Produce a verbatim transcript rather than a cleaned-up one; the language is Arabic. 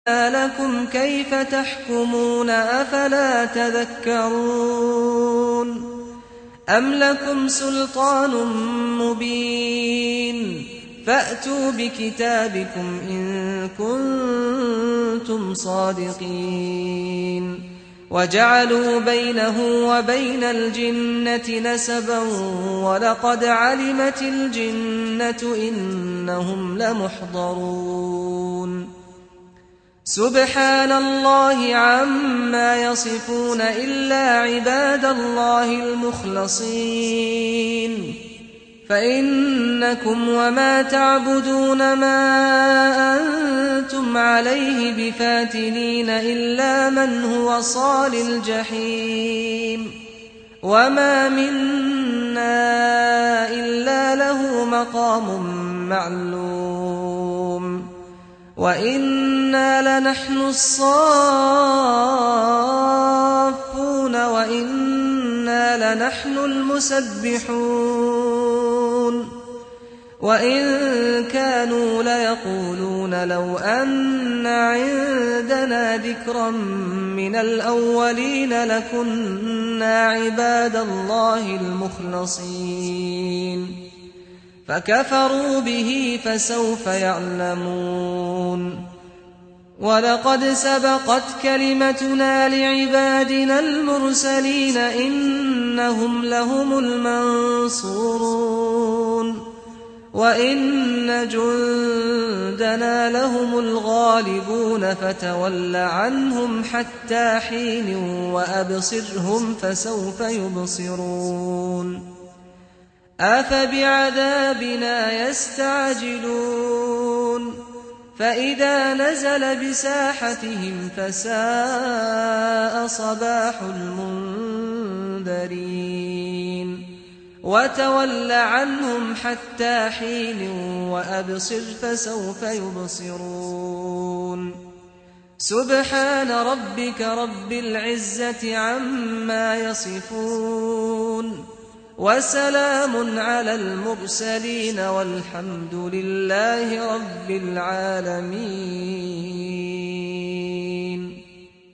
لكم كيف تحكمون أفلا تذكرون أم لكم سلطان مبين فأتوا بكتابكم إن كنتم صادقين وجعلوا بينه وبين الجنة نسبا ولقد علمت الجنة إنهم لمحضرون سبحان الله عما يصفون إلا عباد الله المخلصين فإنكم وما تعبدون ما أنتم عليه بفاتنين إلا من هو صال الجحيم وما منا إلا له مقام معلوم وإنا لنحن الصافون وإنا لنحن المسبحون وإن كانوا ليقولون لو أن عندنا ذكرا من الأولين لكنا عباد الله المخلصين فكفروا به فسوف يعلمون ولقد سبقت كلمتنا لعبادنا المرسلين إنهم لهم المنصورون وإن جندنا لهم الغالبون فتول عنهم حتى حين وأبصرهم فسوف يبصرون أفبعذابنا يستعجلون فإذا نزل بساحتهم فساء صباح المنذرين وتول عنهم حتى حين وأبصر فسوف يبصرون سبحان ربك رب العزة عما يصفون وسلام على المرسلين والحمد لله رب العالمين.